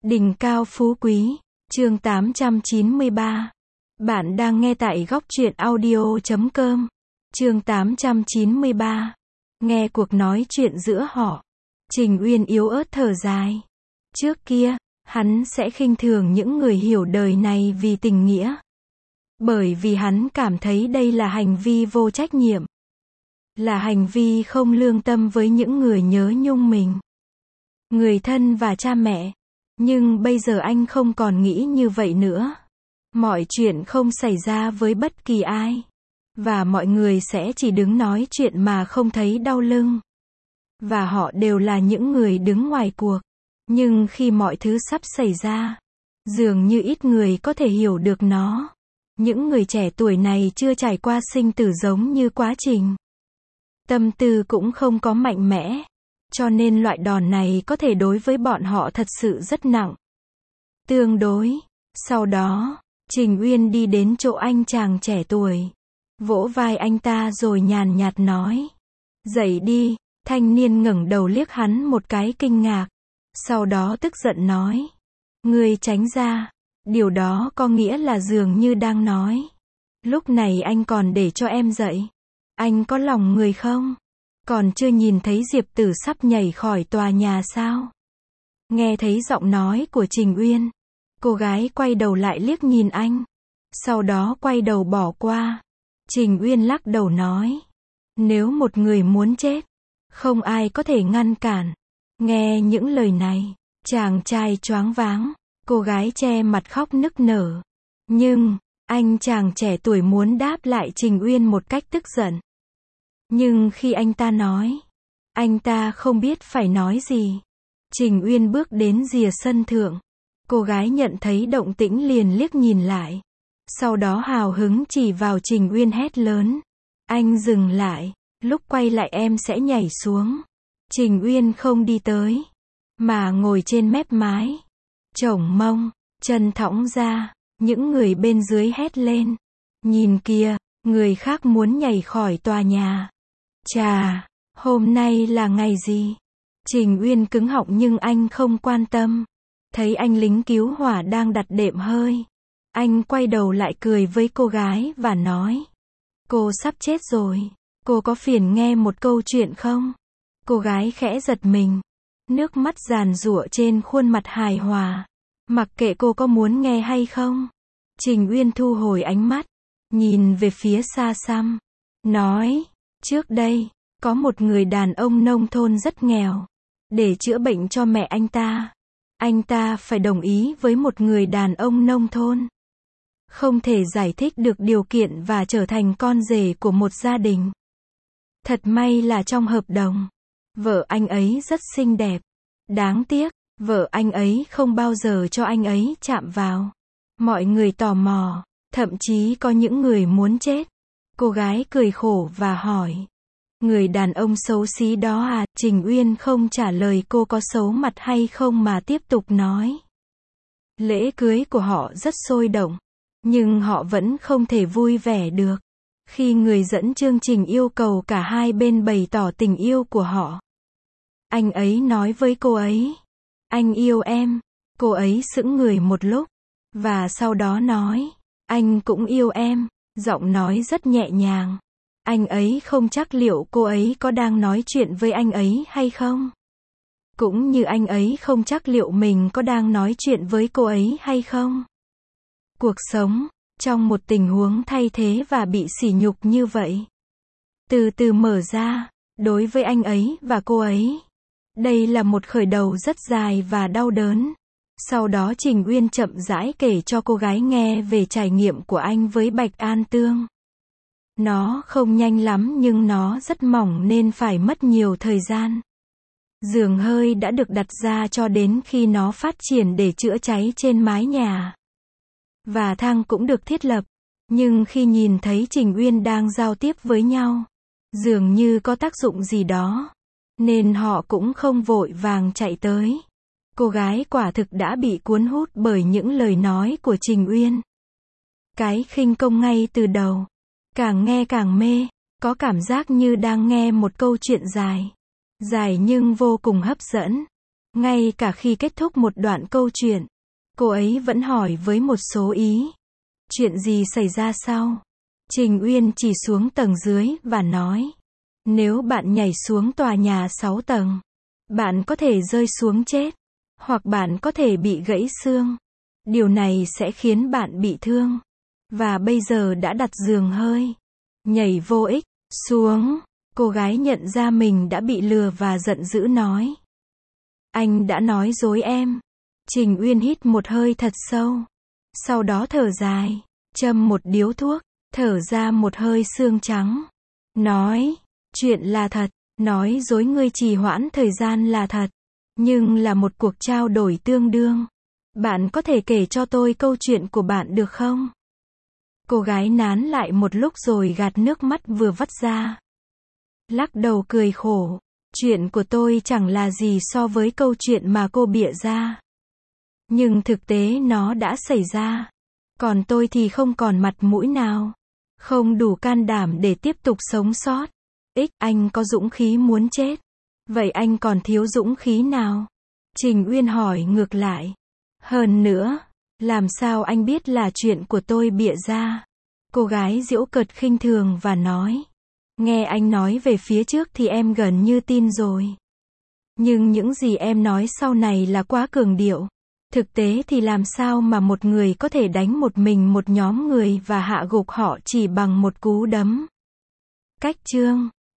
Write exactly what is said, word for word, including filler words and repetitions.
Đỉnh cao phú quý, chương tám trăm chín mươi ba. Bạn đang nghe tại góc truyện audio chấm com. Chương tám trăm chín mươi ba. Nghe cuộc nói chuyện giữa họ. Trình Uyên yếu ớt thở dài. Trước kia, hắn sẽ khinh thường những người hiểu đời này vì tình nghĩa. Bởi vì hắn cảm thấy đây là hành vi vô trách nhiệm. Là hành vi không lương tâm với những người nhớ nhung mình. Người thân và cha mẹ. Nhưng bây giờ anh không còn nghĩ như vậy nữa. Mọi chuyện không xảy ra với bất kỳ ai. Và mọi người sẽ chỉ đứng nói chuyện mà không thấy đau lưng. Và họ đều là những người đứng ngoài cuộc. Nhưng khi mọi thứ sắp xảy ra, dường như ít người có thể hiểu được nó. Những người trẻ tuổi này chưa trải qua sinh tử giống như quá trình. Tâm tư cũng không có mạnh mẽ. Cho nên loại đòn này có thể đối với bọn họ thật sự rất nặng. Tương đối. Sau đó, Trình Uyên đi đến chỗ anh chàng trẻ tuổi. Vỗ vai anh ta rồi nhàn nhạt nói. Dậy đi. Thanh niên ngẩng đầu liếc hắn một cái kinh ngạc. Sau đó tức giận nói. Ngươi tránh ra. Điều đó có nghĩa là dường như đang nói. Lúc này anh còn để cho em dậy. Anh có lòng người không? Còn chưa nhìn thấy Diệp Tử sắp nhảy khỏi tòa nhà sao? Nghe thấy giọng nói của Trình Uyên. Cô gái quay đầu lại liếc nhìn anh. Sau đó quay đầu bỏ qua. Trình Uyên lắc đầu nói. Nếu một người muốn chết, không ai có thể ngăn cản. Nghe những lời này, chàng trai choáng váng. Cô gái che mặt khóc nức nở. Nhưng, anh chàng trẻ tuổi muốn đáp lại Trình Uyên một cách tức giận. Nhưng khi anh ta nói, anh ta không biết phải nói gì. Trình Uyên bước đến rìa sân thượng. Cô gái nhận thấy động tĩnh liền liếc nhìn lại. Sau đó hào hứng chỉ vào Trình Uyên hét lớn. Anh dừng lại, lúc quay lại em sẽ nhảy xuống. Trình Uyên không đi tới, mà ngồi trên mép mái. Chổng mông, chân thõng ra, những người bên dưới hét lên. Nhìn kìa, người khác muốn nhảy khỏi tòa nhà. Chà, hôm nay là ngày gì? Trình Uyên cứng họng nhưng anh không quan tâm. Thấy anh lính cứu hỏa đang đặt đệm hơi. Anh quay đầu lại cười với cô gái và nói. Cô sắp chết rồi. Cô có phiền nghe một câu chuyện không? Cô gái khẽ giật mình. Nước mắt giàn giụa trên khuôn mặt hài hòa. Mặc kệ cô có muốn nghe hay không. Trình Uyên thu hồi ánh mắt. Nhìn về phía xa xăm. Nói. Trước đây, có một người đàn ông nông thôn rất nghèo. Để chữa bệnh cho mẹ anh ta, anh ta phải đồng ý với một người đàn ông nông thôn. Không thể giải thích được điều kiện và trở thành con rể của một gia đình. Thật may là trong hợp đồng, vợ anh ấy rất xinh đẹp. Đáng tiếc, vợ anh ấy không bao giờ cho anh ấy chạm vào. Mọi người tò mò, thậm chí có những người muốn chết. Cô gái cười khổ và hỏi. Người đàn ông xấu xí đó à? Trình Uyên không trả lời cô có xấu mặt hay không mà tiếp tục nói. Lễ cưới của họ rất sôi động. Nhưng họ vẫn không thể vui vẻ được. Khi người dẫn chương trình yêu cầu cả hai bên bày tỏ tình yêu của họ. Anh ấy nói với cô ấy. Anh yêu em. Cô ấy sững người một lúc. Và sau đó nói. Anh cũng yêu em. Giọng nói rất nhẹ nhàng. Anh ấy không chắc liệu cô ấy có đang nói chuyện với anh ấy hay không. Cũng như anh ấy không chắc liệu mình có đang nói chuyện với cô ấy hay không. Cuộc sống, trong một tình huống thay thế và bị sỉ nhục như vậy. Từ từ mở ra, đối với anh ấy và cô ấy. Đây là một khởi đầu rất dài và đau đớn. Sau đó Trình Uyên chậm rãi kể cho cô gái nghe về trải nghiệm của anh với Bạch An Tương. Nó không nhanh lắm nhưng nó rất mỏng nên phải mất nhiều thời gian. Giường hơi đã được đặt ra cho đến khi nó phát triển để chữa cháy trên mái nhà. Và thang cũng được thiết lập. Nhưng khi nhìn thấy Trình Uyên đang giao tiếp với nhau, dường như có tác dụng gì đó. Nên họ cũng không vội vàng chạy tới. Cô gái quả thực đã bị cuốn hút bởi những lời nói của Trình Uyên. Cái khinh công ngay từ đầu. Càng nghe càng mê, có cảm giác như đang nghe một câu chuyện dài. Dài nhưng vô cùng hấp dẫn. Ngay cả khi kết thúc một đoạn câu chuyện, cô ấy vẫn hỏi với một số ý. Chuyện gì xảy ra sau? Trình Uyên chỉ xuống tầng dưới và nói. Nếu bạn nhảy xuống tòa nhà sáu tầng, bạn có thể rơi xuống chết. Hoặc bạn có thể bị gãy xương. Điều này sẽ khiến bạn bị thương. Và bây giờ đã đặt giường hơi. Nhảy vô ích. Xuống. Cô gái nhận ra mình đã bị lừa và giận dữ nói. Anh đã nói dối em. Trình Uyên hít một hơi thật sâu. Sau đó thở dài. Châm một điếu thuốc. Thở ra một hơi xương trắng. Nói. Chuyện là thật. Nói dối ngươi trì hoãn thời gian là thật. Nhưng là một cuộc trao đổi tương đương. Bạn có thể kể cho tôi câu chuyện của bạn được không? Cô gái nán lại một lúc rồi gạt nước mắt vừa vắt ra. Lắc đầu cười khổ. Chuyện của tôi chẳng là gì so với câu chuyện mà cô bịa ra. Nhưng thực tế nó đã xảy ra. Còn tôi thì không còn mặt mũi nào. Không đủ can đảm để tiếp tục sống sót. Ích, anh có dũng khí muốn chết. Vậy anh còn thiếu dũng khí nào? Trình Uyên hỏi ngược lại. Hơn nữa, làm sao anh biết là chuyện của tôi bịa ra? Cô gái giễu cợt khinh thường và nói. Nghe anh nói về phía trước thì em gần như tin rồi. Nhưng những gì em nói sau này là quá cường điệu. Thực tế thì làm sao mà một người có thể đánh một mình một nhóm người và hạ gục họ chỉ bằng một cú đấm? Cách chương